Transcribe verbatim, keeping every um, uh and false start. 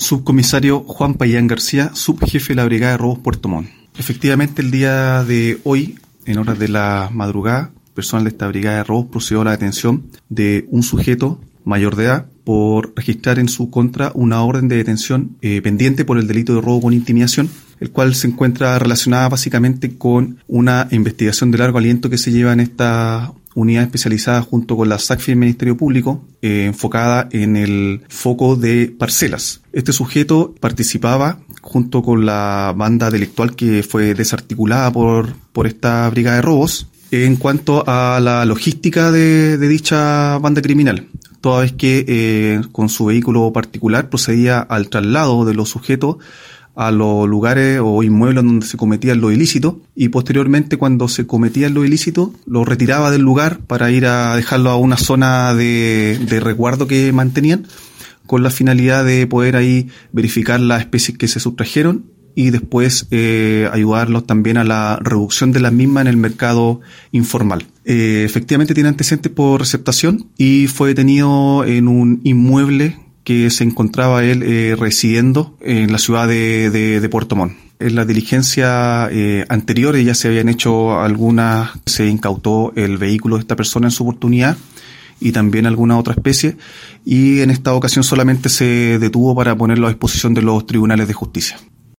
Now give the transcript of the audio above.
Subcomisario Juan Payán García, subjefe de la Brigada de Robos Puerto Montt. Efectivamente, el día de hoy, en horas de la madrugada, personal de esta Brigada de Robos procedió a la detención de un sujeto mayor de edad por registrar en su contra una orden de detención eh, pendiente por el delito de robo con intimidación, el cual se encuentra relacionada básicamente con una investigación de largo aliento que se lleva en esta unidad especializada junto con la SACFI del Ministerio Público, eh, enfocada en el foco de parcelas. Este sujeto participaba junto con la banda delictual que fue desarticulada por, por esta brigada de robos en cuanto a la logística de, de dicha banda criminal, toda vez que eh, con su vehículo particular procedía al traslado de los sujetos a los lugares o inmuebles donde se cometían los ilícitos, y posteriormente, cuando se cometían los ilícitos, los retiraba del lugar para ir a dejarlo a una zona de, de resguardo que mantenían, con la finalidad de poder ahí verificar las especies que se sustrajeron y después eh, ayudarlos también a la reducción de las mismas en el mercado informal. Eh, efectivamente tiene antecedentes por receptación y fue detenido en un inmueble que se encontraba él eh, residiendo en la ciudad de, de, de Puerto Montt. En las diligencias eh, anteriores ya se habían hecho algunas, se incautó el vehículo de esta persona en su oportunidad y también alguna otra especie, y en esta ocasión solamente se detuvo para ponerlo a disposición de los tribunales de justicia.